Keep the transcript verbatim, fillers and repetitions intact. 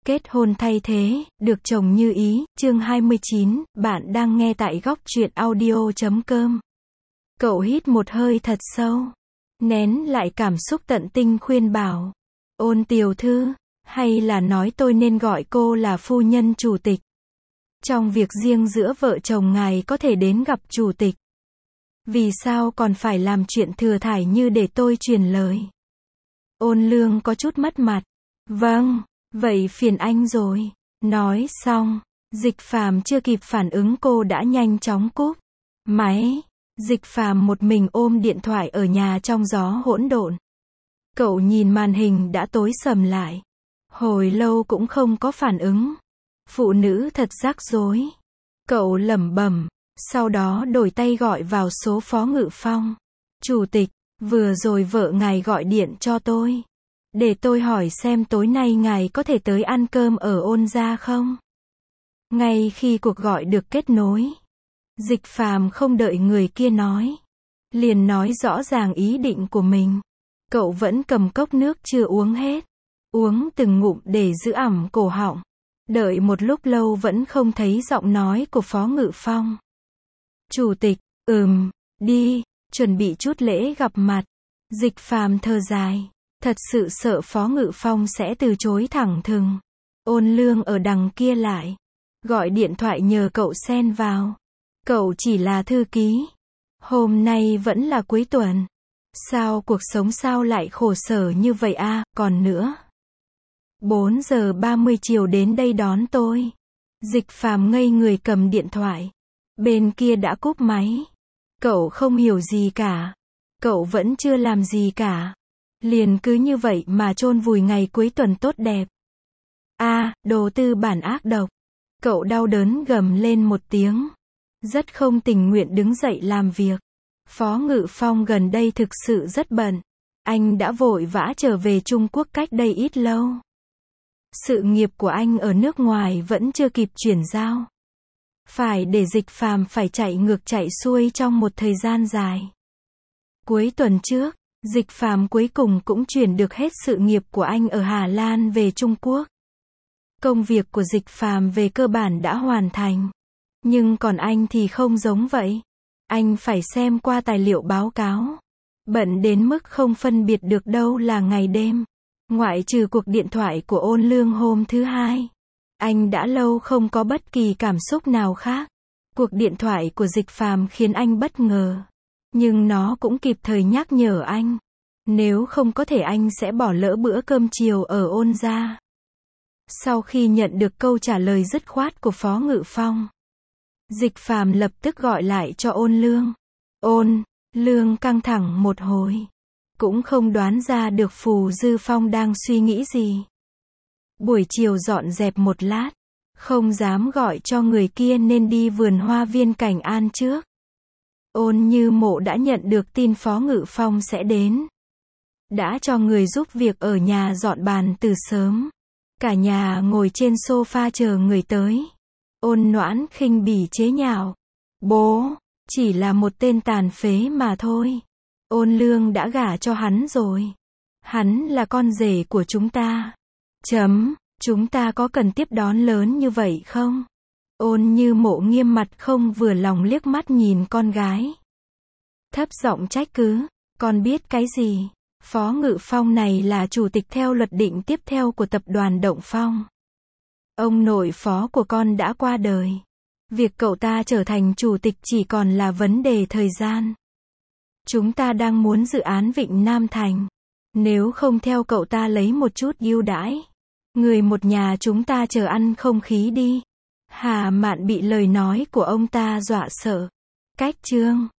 Kết hôn thay thế, được chồng như ý, chương hai mươi chín, bạn đang nghe tại góc truyện audio chấm com. Cậu hít một hơi thật sâu, nén lại cảm xúc tận tinh khuyên bảo. Ôn tiểu thư, hay là nói tôi nên gọi cô là phu nhân chủ tịch. Trong việc riêng giữa vợ chồng ngài có thể đến gặp chủ tịch. Vì sao còn phải làm chuyện thừa thải như để tôi truyền lời? Ôn Lương có chút mất mặt. Vâng. Vậy phiền anh rồi. Nói xong, Dịch Phàm chưa kịp phản ứng cô đã nhanh chóng cúp máy. Dịch Phàm một mình ôm điện thoại ở nhà trong gió hỗn độn. Cậu nhìn màn hình đã tối sầm lại. Hồi lâu cũng không có phản ứng. Phụ nữ thật rắc rối. Cậu lẩm bẩm, sau đó đổi tay gọi vào số Phó Ngự Phong. Chủ tịch, vừa rồi vợ ngài gọi điện cho tôi. Để tôi hỏi xem tối nay ngài có thể tới ăn cơm ở Ôn gia không? Ngay khi cuộc gọi được kết nối, Dịch Phàm không đợi người kia nói, liền nói rõ ràng ý định của mình. Cậu vẫn cầm cốc nước chưa uống hết, uống từng ngụm để giữ ẩm cổ họng. Đợi một lúc lâu vẫn không thấy giọng nói của Phó Ngự Phong. Chủ tịch, ừm, đi, chuẩn bị chút lễ gặp mặt. Dịch Phàm thở dài. Thật sự sợ Phó Ngự Phong sẽ từ chối thẳng thừng. Ôn Lương ở đằng kia lại gọi điện thoại nhờ cậu xen vào. Cậu chỉ là thư ký. Hôm nay vẫn là cuối tuần. Sao cuộc sống sao lại khổ sở như vậy a, à? Còn nữa. bốn giờ ba mươi chiều đến đây đón tôi. Dịch Phàm ngây người cầm điện thoại. Bên kia đã cúp máy. Cậu không hiểu gì cả. Cậu vẫn chưa làm gì cả. Liền cứ như vậy mà chôn vùi ngày cuối tuần tốt đẹp. A, à, đồ tư bản ác độc. Cậu đau đớn gầm lên một tiếng. Rất không tình nguyện đứng dậy làm việc. Phó Ngự Phong gần đây thực sự rất bận. Anh đã vội vã trở về Trung Quốc cách đây ít lâu. Sự nghiệp của anh ở nước ngoài vẫn chưa kịp chuyển giao. Phải để Dịch Phàm phải chạy ngược chạy xuôi trong một thời gian dài. Cuối tuần trước, Dịch Phàm cuối cùng cũng chuyển được hết sự nghiệp của anh ở Hà Lan về Trung Quốc. Công việc của Dịch Phàm về cơ bản đã hoàn thành. Nhưng còn anh thì không giống vậy. Anh phải xem qua tài liệu báo cáo. Bận đến mức không phân biệt được đâu là ngày đêm. Ngoại trừ cuộc điện thoại của Ôn Lương hôm thứ hai. Anh đã lâu không có bất kỳ cảm xúc nào khác. Cuộc điện thoại của Dịch Phàm khiến anh bất ngờ. Nhưng nó cũng kịp thời nhắc nhở anh. Nếu không có thể anh sẽ bỏ lỡ bữa cơm chiều ở Ôn gia. Sau khi nhận được câu trả lời dứt khoát của Phó Ngự Phong, Dịch Phàm lập tức gọi lại cho Ôn Lương. Ôn Lương căng thẳng một hồi. Cũng không đoán ra được Phù Dư Phong đang suy nghĩ gì. Buổi chiều dọn dẹp một lát. Không dám gọi cho người kia nên đi vườn hoa viên Cảnh An trước. Ôn Như Mộ đã nhận được tin Phó Ngự Phong sẽ đến. Đã cho người giúp việc ở nhà dọn bàn từ sớm. Cả nhà ngồi trên sofa chờ người tới. Ôn Noãn khinh bỉ chế nhạo. Bố, chỉ là một tên tàn phế mà thôi. Ôn Lương đã gả cho hắn rồi. Hắn là con rể của chúng ta. Chấm, chúng ta có cần tiếp đón lớn như vậy không? Ôn Như Mộ nghiêm mặt không vừa lòng liếc mắt nhìn con gái. Thấp giọng trách cứ, con biết cái gì? Phó Ngự Phong này là chủ tịch theo luật định tiếp theo của tập đoàn Động Phong. Ông nội phó của con đã qua đời. Việc cậu ta trở thành chủ tịch chỉ còn là vấn đề thời gian. Chúng ta đang muốn dự án Vịnh Nam Thành. Nếu không theo cậu ta lấy một chút ưu đãi. Người một nhà chúng ta chờ ăn không khí đi. Hà Mạn bị lời nói của ông ta dọa sợ. Cách chương